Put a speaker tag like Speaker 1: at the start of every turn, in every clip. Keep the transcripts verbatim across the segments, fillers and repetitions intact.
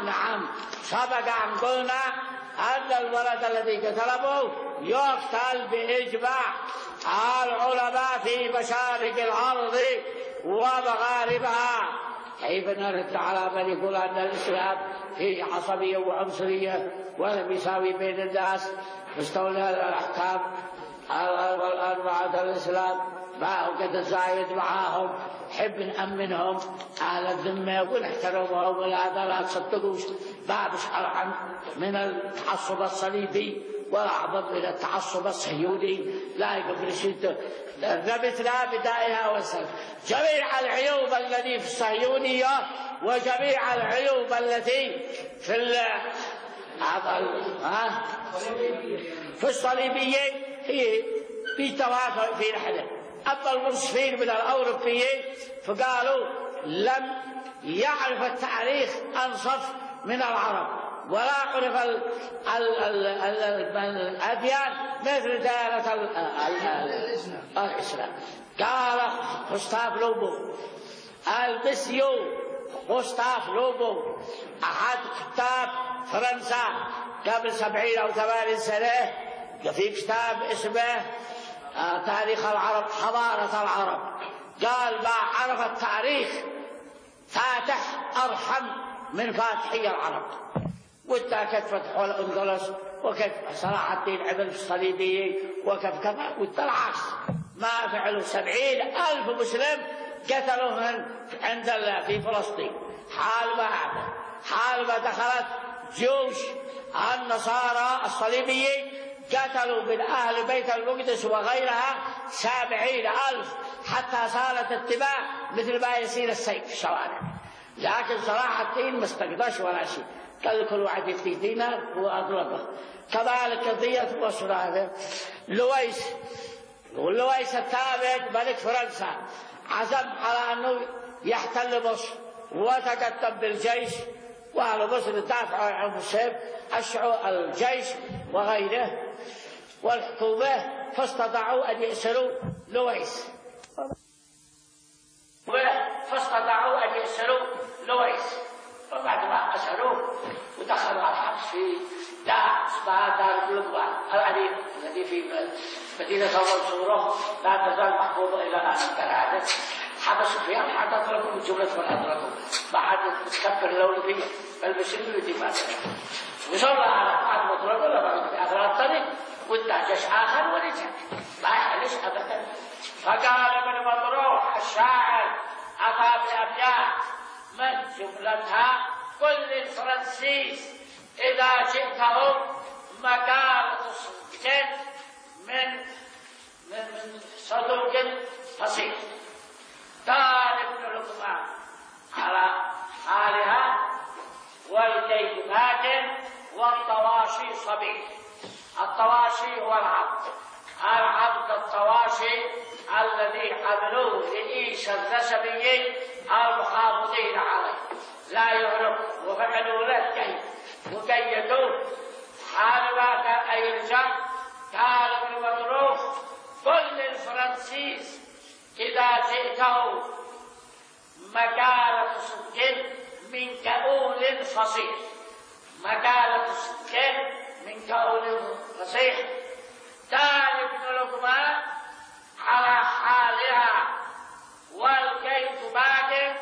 Speaker 1: نعم سبق أن قلنا أن الولد الذي قتله يقتل بإجماع العلماء في مشارق الأرض ومغاربها. كيف نرد على من يقول أن الإسلام فيه عصبية وعنصرية ولم يساوي بين الناس؟ مستولى الأحكام الأربعة الإسلام ما هو قد الزايد معاهم، حب نأمنهم على الذمة ونحترمهم ولا لا تصدقوش باب شرعا من التعصب الصليبي ولا أعظم من التعصب الصهيوني لا يقبل شيء. نبتنا بدائها والسلام جميع العيوب التي في الصهيونية وجميع العيوب التي في ال في الصليبية هي بتوافق في نحن. أما المنصفين من الأوروبيين فقالوا لم يعرف التاريخ أنصف من العرب ولا عرف ال ال ال ال الأديان مثل دائرة الإسلام. قال غوستاف لوبو المسيو غوستاف لوبو أحد كتاب فرنسا قبل سبعين أو ثمانين سنة في كتاب اسمه تاريخ العرب حضارة العرب قال ما عرف التاريخ فاتح أرحم من فاتحي العرب. وإنت كيف فتحوا الأندلس وكيف صلاح الدين عمل في الصليبيين وكيف كذا، وإنت العكس ما فعلوا سبعين ألف مسلم قتلوا من عند الله في فلسطين. حال ما حال ما دخلت جيوش النصارى الصليبيين قتلوا من أهل بيت المقدس وغيرها سبعين ألف حتى صارت الدماء مثل ما يسير السيف في الشوارع. لكن صلاح الدين ما استقدش ولا شيء، قال كل واحد يفتي دينار وأطلقه. كذلك قضية مصر هذا لويس ولويس الثابت ملك فرنسا عزم على أنه يحتل مصر وتقدم بالجيش، وأهل مصر دافعوا عن السيف أشعوا الجيش وغيره والحكومة فاستطاعوا أن يأسروا لويس فاستطاعوا أن يأسروا لويس وبعد ما أسروه ودخلوا على الحبس في دار اسمها دار البلوغ العريق الذي في مدينة المنصورة لا تزال محفوظة إلى الآن كالعادة. حبسوا فيها حتى أطلقوا من جملة من أطلقوا بعد تكبر الأولوية المسلمين في مصر وصلنا على بعض مطلقوا لما في آخر الطريق وانتهى جيش آخر ورجع ما يحلش أبدا. فقال ابن مطروح الشاعر أتى بأبيات من جملتها كل الفرنسيس إذا جئتهم مقالة صدق من من صدوق فصيح. قال ابن لقمان على حالها والكيد ماكن والطواشي صبيح. الطواشي هو العبد العبد الطواشي الذي حملوه لإيش النسبيين المحافظين عليه لا يعرف وفعلوا له كيف وقيدوه حال ما كان أي رجال. قال ابن مطروح كل الفرنسيس إذا جئته مقالة صدق من كؤول فصيح. مقالة صدق من كؤول فصيح. قال ابن لقمان على حالها والكيد باق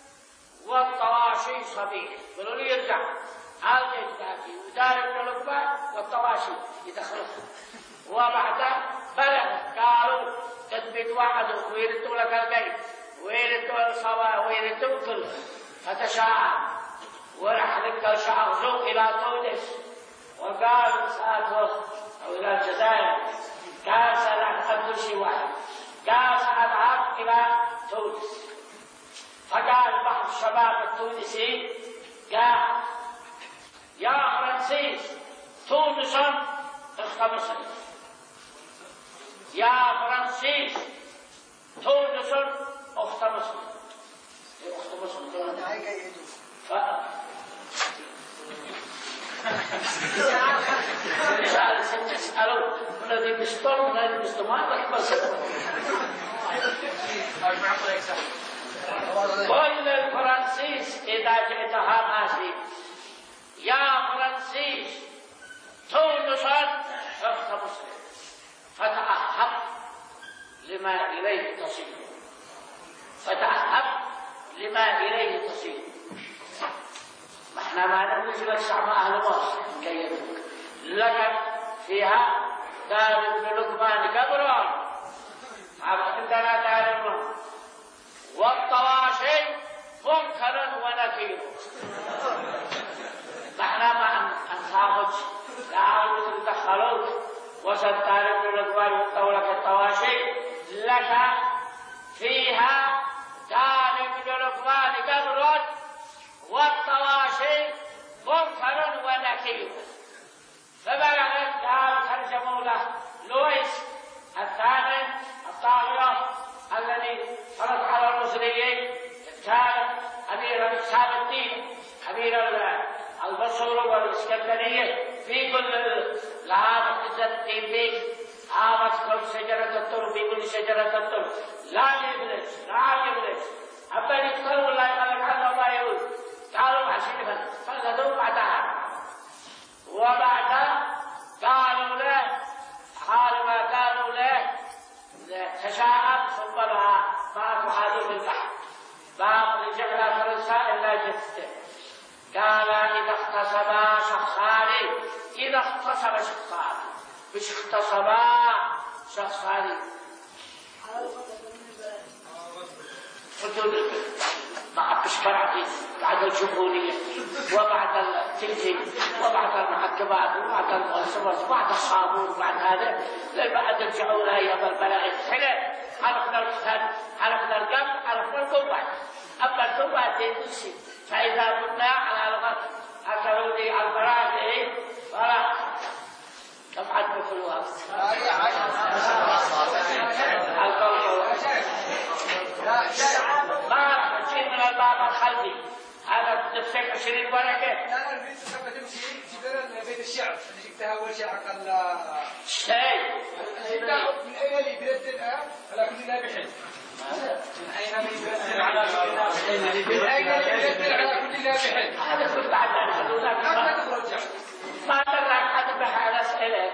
Speaker 1: والطواشي صبيح. قالوا لي يرجع الكيد باقي ودار ابن لقمان والطواشي يدخلوا. وبعد بلغ قالوا قد بتوعدوا ويردوا لك البيت ويردوا الصبا ويردوا كله فتشاء وراح لك شعروا إلى تونس وقال سأتوه أو إلى الجزائر قال سأذهب كل شيء واحد قال سأذهب إلى تونس. فقال بعض الشباب التونسي قال يا فرنسيس تونس اخت مصر. يا فرنسيس تونس اخت مصر. اخت مصر تسألوا من الذي بيشتغل من الذي بيشتغل بس كل الفرنسيس إذا جئتها ماشي احنا ما نملك لك شعب اهل مصر كيدوك. لقد فيها دار ابن لقمان قبر عندنا تعلمون، والطواشي منكر ونكير. نحن ما نخافش لا تدخلوا وسط دار ابن لقمان والدولة الطواشي. لك فيها دار ابن لقمان قبر والطواشي منكر ونكير. فبلغت قال ترجموا له لويس الثاني الطاغية الذي فرض على المصريين، كان أمير شام الدين أمير البصره والإسكندرية في كل لها عزة الدين فيه. عامت كل شجرة الترب في كل شجرة الترب لا يبلس لا يبلس أما يدخل ولا يخلق عنه الله يقول تعالوا عشان فلدوا بعدها. وبعد قالوا له حال ما قالوا له تشاءم ثم لها ما تحاذوا في البحر ما رجع لا فرنسا إلا جثته. قال إذا اختصما شخصان إذا اختصم شخصان مش اختصما شخصان مع الشرعي بعد الجمهورية وبعد التلفين وبعد المحكمات وبعد المؤسسات وبعد الصابون وبعد هذا بعد رجعوا لها يوم البلاغ الحلال. عرفنا الخد عرفنا القبض عرفنا القوة. أما القوة تنسي. فإذا كنا على الغد أكلوني البراءة فلا طبعا بكل وقت ما تجي من الباب الخلفي هذا تمسك عشرين ورقة.
Speaker 2: لا البيت لما تمشي تقدر بيت الشعب اللي جبتها أول شيء حق ال
Speaker 1: شيء
Speaker 2: من أين اللي بيردها على كل نابحين. من أين اللي بيردها على كل نابحين. من أين اللي بيردها على كل نابحين.
Speaker 1: هذا كل بعد الحدود ما ترى حد بهذا أسئلة.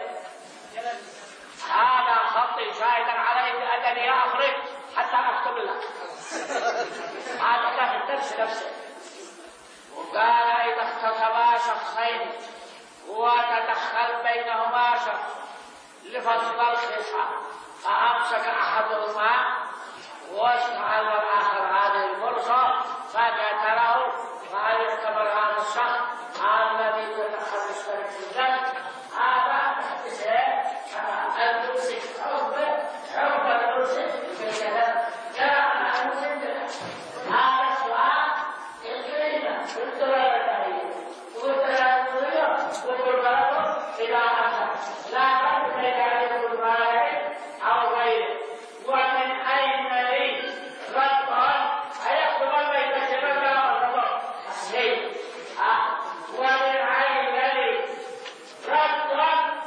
Speaker 1: هذا خطي شاهدا علي بأنني أخرج حتى أكتب لك. هذا كان الدرس نفسه. وقال إذا اختصما شخصين وتدخل بينهما شخص لفصل الخصام فأمسك أحدهما واستعل الآخر هذه الفرصة فقتله فهل يعتبر هذا الشخص الذي تدخل يشترك في الجنة؟ هذا بحثه الممسك حرب حرب الممسك في الجنة جاء مع المسلم. هذا السؤال الكلمة والدلالة التهيئة والدلالة السورية والدلالة إلى آخر لا تحب بين عليكم المالك أو غيره. ومن أين لي رد أيكتب بين الشبكة والربط الشيء ومن أين لي رد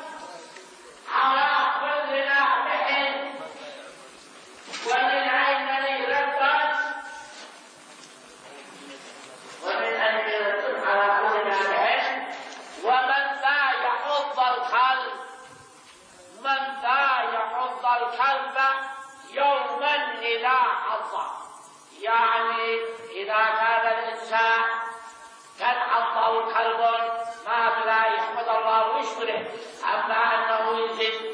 Speaker 1: على كل ناحية ومن أين لي رد ومن أين لي رد على كل ناحية. ومن لا يحض القلب من لا يحض القلب يوما إذا حض يعني إذا كان الإنسان قد حضه قلب ما لا يحمد الله ويشكره أما أنه يزيد